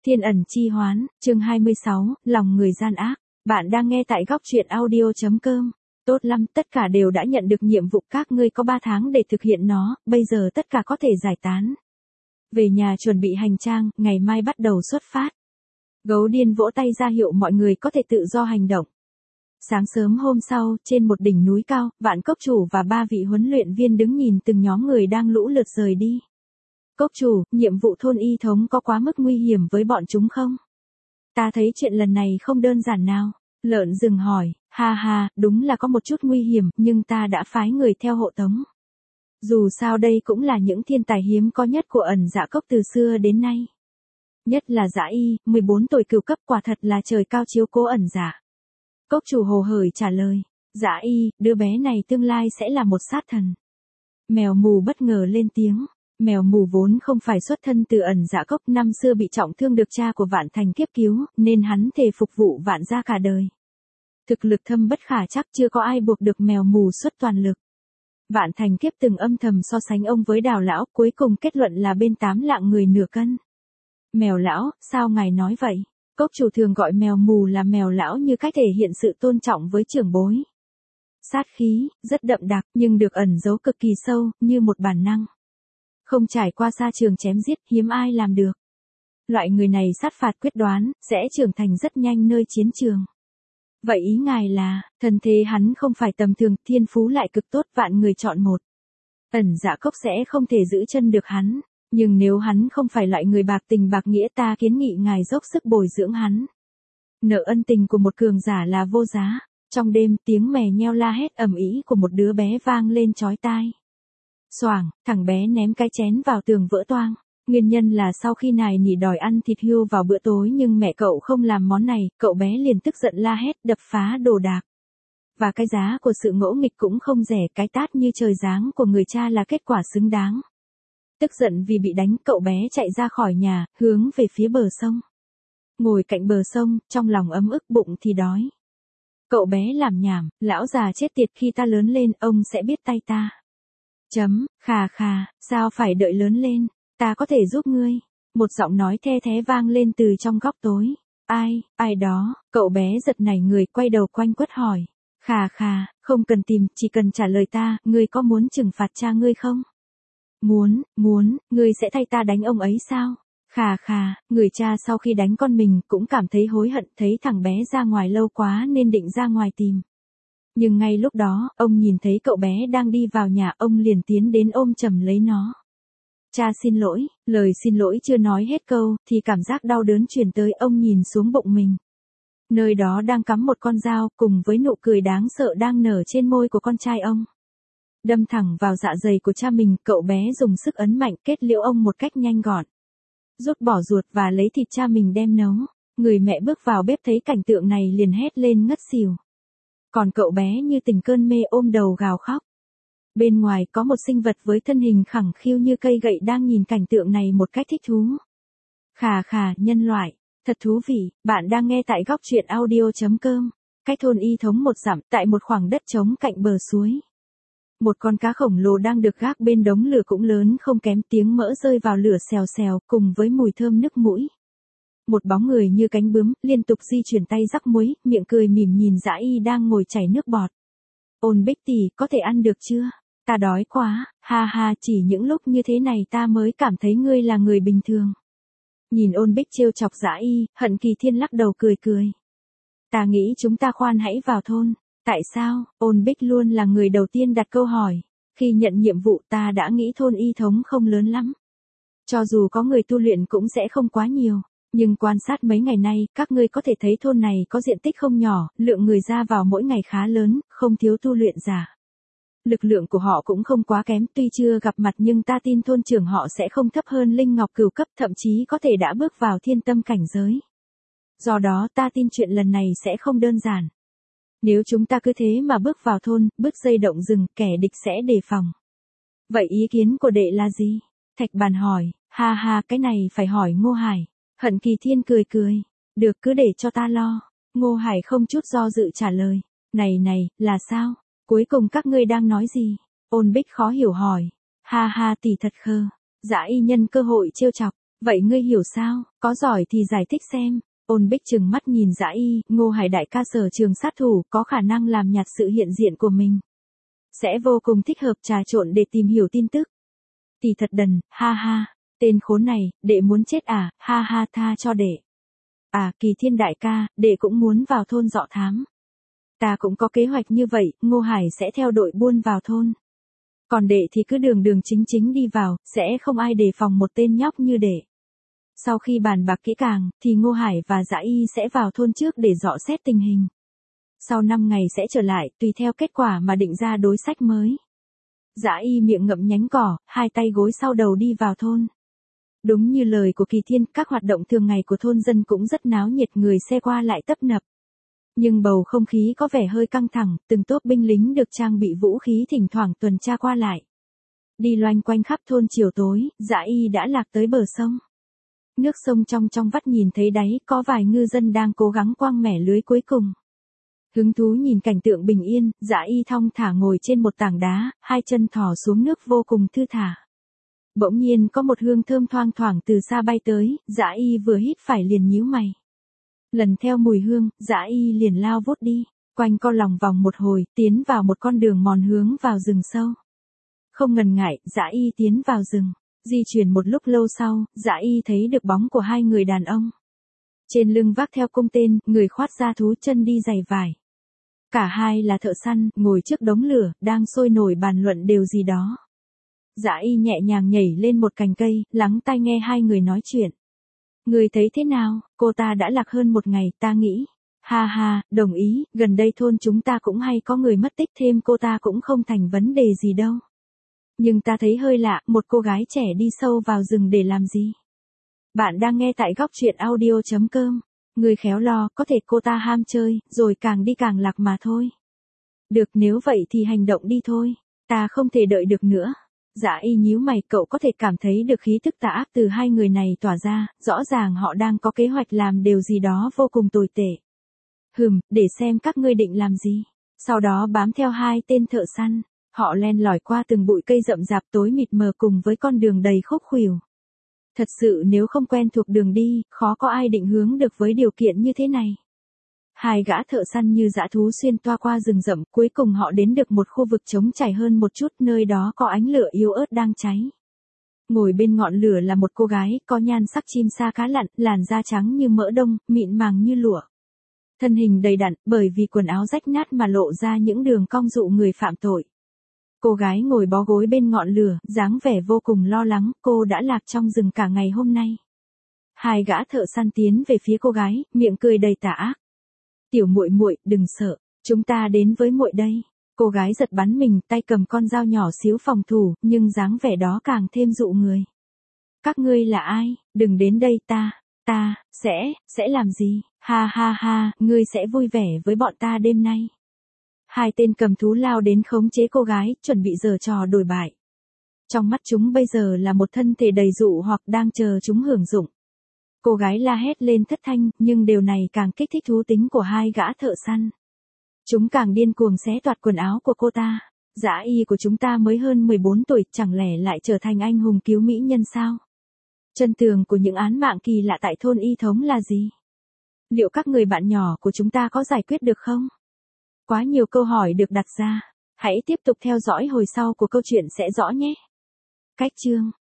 Thiên ẩn chi hoán, chương 26, lòng người gian ác. Bạn đang nghe tại góc truyện audio.com. Tốt lắm, tất cả đều đã nhận được nhiệm vụ, các ngươi có 3 tháng để thực hiện nó, bây giờ tất cả có thể giải tán. Về nhà chuẩn bị hành trang, ngày mai bắt đầu xuất phát. Gấu điên vỗ tay ra hiệu mọi người có thể tự do hành động. Sáng sớm hôm sau, trên một đỉnh núi cao, Vạn Cốc Chủ và 3 vị huấn luyện viên đứng nhìn từng nhóm người đang lũ lượt rời đi. Cốc chủ, nhiệm vụ thôn y thống có quá mức nguy hiểm với bọn chúng không? Ta thấy chuyện lần này không đơn giản nào. Lợn rừng hỏi, ha ha, đúng là có một chút nguy hiểm, nhưng ta đã phái người theo hộ tống. Dù sao đây cũng là những thiên tài hiếm có nhất của ẩn dạ cốc từ xưa đến nay. Nhất là Dã Y, 14 tuổi cửu cấp, quả thật là trời cao chiếu cố ẩn dạ. Cốc chủ hồ hởi trả lời, Dã Y, đứa bé này tương lai sẽ là một sát thần. Mèo mù bất ngờ lên tiếng. Mèo mù vốn không phải xuất thân từ ẩn dạ cốc, năm xưa bị trọng thương được cha của Vạn Thành Kiếp cứu, nên hắn thề phục vụ Vạn gia cả đời. Thực lực thâm bất khả trắc, chưa có ai buộc được mèo mù xuất toàn lực. Vạn Thành Kiếp từng âm thầm so sánh ông với Đào lão, cuối cùng kết luận là bên 8 lạng người nửa cân. Mèo lão, sao ngài nói vậy? Cốc chủ thường gọi mèo mù là mèo lão như cách thể hiện sự tôn trọng với trưởng bối. Sát khí, rất đậm đặc, nhưng được ẩn giấu cực kỳ sâu, như một bản năng. Không trải qua sa trường chém giết, hiếm ai làm được. Loại người này sát phạt quyết đoán, sẽ trưởng thành rất nhanh nơi chiến trường. Vậy ý ngài là, thân thế hắn không phải tầm thường, thiên phú lại cực tốt, vạn người chọn một. Ẩn dạ cốc sẽ không thể giữ chân được hắn, nhưng nếu hắn không phải loại người bạc tình bạc nghĩa, ta kiến nghị ngài dốc sức bồi dưỡng hắn. Nợ ân tình của một cường giả là vô giá. Trong đêm, tiếng mè nheo la hét ầm ĩ của một đứa bé vang lên chói tai. Xoảng, thằng bé ném cái chén vào tường vỡ toang. Nguyên nhân là sau khi nài nỉ đòi ăn thịt hươu vào bữa tối nhưng mẹ cậu không làm món này, cậu bé liền tức giận la hét, đập phá đồ đạc. Và cái giá của sự ngỗ nghịch cũng không rẻ, cái tát như trời giáng của người cha là kết quả xứng đáng. Tức giận vì bị đánh, cậu bé chạy ra khỏi nhà, hướng về phía bờ sông. Ngồi cạnh bờ sông, trong lòng ấm ức, bụng thì đói. Cậu bé làm nhảm, lão già chết tiệt, khi ta lớn lên, ông sẽ biết tay ta. Khà khà, sao phải đợi lớn lên, ta có thể giúp ngươi. Một giọng nói the thé vang lên từ trong góc tối. Ai đó, cậu bé giật nảy người, quay đầu quanh quất hỏi. Khà khà, không cần tìm, chỉ cần trả lời ta, ngươi có muốn trừng phạt cha ngươi không? Muốn, ngươi sẽ thay ta đánh ông ấy sao? Khà khà, người cha sau khi đánh con mình cũng cảm thấy hối hận, thấy thằng bé ra ngoài lâu quá nên định ra ngoài tìm. Nhưng ngay lúc đó, ông nhìn thấy cậu bé đang đi vào nhà, ông liền tiến đến ôm chầm lấy nó. Cha xin lỗi, lời xin lỗi chưa nói hết câu, thì cảm giác đau đớn truyền tới, ông nhìn xuống bụng mình. Nơi đó đang cắm một con dao, cùng với nụ cười đáng sợ đang nở trên môi của con trai ông. Đâm thẳng vào dạ dày của cha mình, cậu bé dùng sức ấn mạnh, kết liễu ông một cách nhanh gọn. Rút bỏ ruột và lấy thịt cha mình đem nấu. Người mẹ bước vào bếp thấy cảnh tượng này liền hét lên ngất xỉu. Còn cậu bé như tỉnh cơn mê ôm đầu gào khóc. Bên ngoài có một sinh vật với thân hình khẳng khiu như cây gậy đang nhìn cảnh tượng này một cách thích thú. Khà khà, nhân loại, thật thú vị, bạn đang nghe tại góc truyện audio.com. Cách thôn y thống 1 dặm, tại một khoảng đất trống cạnh bờ suối. Một con cá khổng lồ đang được gác bên đống lửa cũng lớn không kém, tiếng mỡ rơi vào lửa xèo xèo, cùng với mùi thơm nức mũi. Một bóng người như cánh bướm, liên tục di chuyển tay rắc muối, miệng cười mỉm nhìn Dã Y đang ngồi chảy nước bọt. Ôn Bích tỷ, có thể ăn được chưa? Ta đói quá, ha ha, chỉ những lúc như thế này ta mới cảm thấy ngươi là người bình thường. Nhìn Ôn Bích trêu chọc Dã Y, Hận Kỳ Thiên lắc đầu cười cười. Ta nghĩ chúng ta khoan hãy vào thôn. Tại sao? Ôn Bích luôn là người đầu tiên đặt câu hỏi. Khi nhận nhiệm vụ ta đã nghĩ thôn y thống không lớn lắm. Cho dù có người tu luyện cũng sẽ không quá nhiều. Nhưng quan sát mấy ngày nay, các ngươi có thể thấy thôn này có diện tích không nhỏ, lượng người ra vào mỗi ngày khá lớn, không thiếu tu luyện giả. Lực lượng của họ cũng không quá kém, tuy chưa gặp mặt nhưng ta tin thôn trưởng họ sẽ không thấp hơn Linh Ngọc cửu cấp, thậm chí có thể đã bước vào thiên tâm cảnh giới. Do đó ta tin chuyện lần này sẽ không đơn giản. Nếu chúng ta cứ thế mà bước vào thôn, bước dây động rừng, kẻ địch sẽ đề phòng. Vậy ý kiến của đệ là gì? Thạch Bàn hỏi, ha ha, cái này phải hỏi Ngô Hải. Hận Kỳ Thiên cười cười, được, cứ để cho ta lo. Ngô Hải không chút do dự trả lời, này, là sao? Cuối cùng các ngươi đang nói gì? Ôn Bích khó hiểu hỏi, ha ha, tỷ thật khờ. Dã Y nhân cơ hội trêu chọc, Vậy ngươi hiểu sao, có giỏi thì giải thích xem. Ôn Bích trừng mắt nhìn Dã Y, Ngô Hải đại ca sở trường sát thủ, có khả năng làm nhạt sự hiện diện của mình. Sẽ vô cùng thích hợp trà trộn để tìm hiểu tin tức. Tỷ thật đần, ha ha, tên khốn này, đệ muốn chết à, ha ha tha cho đệ. À, Kỳ Thiên đại ca, đệ cũng muốn vào thôn dọ thám. Ta cũng có kế hoạch như vậy, Ngô Hải sẽ theo đội buôn vào thôn. Còn đệ thì cứ đường đường chính chính đi vào, sẽ không ai đề phòng một tên nhóc như đệ. Sau khi bàn bạc kỹ càng, thì Ngô Hải và Dã Y sẽ vào thôn trước để dọ xét tình hình. Sau 5 ngày sẽ trở lại, tùy theo kết quả mà định ra đối sách mới. Dã Y miệng ngậm nhánh cỏ, hai tay gối sau đầu đi vào thôn. Đúng như lời của Kỳ Thiên, các hoạt động thường ngày của thôn dân cũng rất náo nhiệt, người xe qua lại tấp nập. Nhưng bầu không khí có vẻ hơi căng thẳng, từng tốp binh lính được trang bị vũ khí thỉnh thoảng tuần tra qua lại. Đi loanh quanh khắp thôn chiều tối, Dã Y đã lạc tới bờ sông. Nước sông trong trong vắt nhìn thấy đáy, có vài ngư dân đang cố gắng quăng mẻ lưới cuối cùng. Hứng thú nhìn cảnh tượng bình yên, Dã Y thong thả ngồi trên một tảng đá, hai chân thò xuống nước vô cùng thư thả. Bỗng nhiên có một hương thơm thoang thoảng từ xa bay tới, Dã Y vừa hít phải liền nhíu mày. Lần theo mùi hương, Dã Y liền lao vút đi, quanh co lòng vòng một hồi, tiến vào một con đường mòn hướng vào rừng sâu. Không ngần ngại, Dã Y tiến vào rừng. Di chuyển một lúc lâu sau, Dã Y thấy được bóng của hai người đàn ông. Trên lưng vác theo cung tên, người khoác da thú, chân đi giày vải. Cả hai là thợ săn, ngồi trước đống lửa, đang sôi nổi bàn luận điều gì đó. Dã Y nhẹ nhàng nhảy lên một cành cây, lắng tai nghe hai người nói chuyện. Người thấy thế nào, cô ta đã lạc hơn một ngày, ta nghĩ. Ha ha, đồng ý, gần đây thôn chúng ta cũng hay có người mất tích, thêm cô ta cũng không thành vấn đề gì đâu. Nhưng ta thấy hơi lạ, một cô gái trẻ đi sâu vào rừng để làm gì? Bạn đang nghe tại góc truyện audio.com. Người khéo lo, có thể cô ta ham chơi, rồi càng đi càng lạc mà thôi. Được, nếu vậy thì hành động đi thôi. Ta không thể đợi được nữa. Dã Y nhíu mày, cậu có thể cảm thấy được khí tức tà ác từ hai người này tỏa ra, rõ ràng họ đang có kế hoạch làm điều gì đó vô cùng tồi tệ. Để xem các ngươi định làm gì. Sau đó bám theo hai tên thợ săn. Họ len lỏi qua từng bụi cây rậm rạp tối mịt mờ cùng với con đường đầy khúc khuỷu. Thật sự nếu không quen thuộc đường đi, khó có ai định hướng được với điều kiện như thế này. Hai gã thợ săn như dã thú xuyên toa qua rừng rậm, cuối cùng họ đến được một khu vực trống trải hơn một chút, nơi đó có ánh lửa yếu ớt đang cháy. Ngồi bên ngọn lửa là một cô gái, có nhan sắc chim sa cá lặn, làn da trắng như mỡ đông, mịn màng như lụa. Thân hình đầy đặn, bởi vì quần áo rách nát mà lộ ra những đường cong dụ người phạm tội. Cô gái ngồi bó gối bên ngọn lửa, dáng vẻ vô cùng lo lắng, cô đã lạc trong rừng cả ngày hôm nay. Hai gã thợ săn tiến về phía cô gái, miệng cười đầy tà ác. Tiểu muội muội, đừng sợ, chúng ta đến với muội đây. Cô gái giật bắn mình, tay cầm con dao nhỏ xíu phòng thủ, nhưng dáng vẻ đó càng thêm dụ người. Các ngươi là ai? Đừng đến đây, sẽ làm gì? Ha ha ha, ngươi sẽ vui vẻ với bọn ta đêm nay. Hai tên cầm thú lao đến khống chế cô gái, chuẩn bị giở trò đổi bại. Trong mắt chúng bây giờ là một thân thể đầy dụ hoặc đang chờ chúng hưởng dụng. Cô gái la hét lên thất thanh, nhưng điều này càng kích thích thú tính của hai gã thợ săn. Chúng càng điên cuồng xé toạc quần áo của cô ta. Dã Y của chúng ta mới hơn 14 tuổi, chẳng lẽ lại trở thành anh hùng cứu mỹ nhân sao? Chân tường của những án mạng kỳ lạ tại thôn Y Thống là gì? Liệu các người bạn nhỏ của chúng ta có giải quyết được không? Quá nhiều câu hỏi được đặt ra. Hãy tiếp tục theo dõi hồi sau của câu chuyện sẽ rõ nhé. Cách chương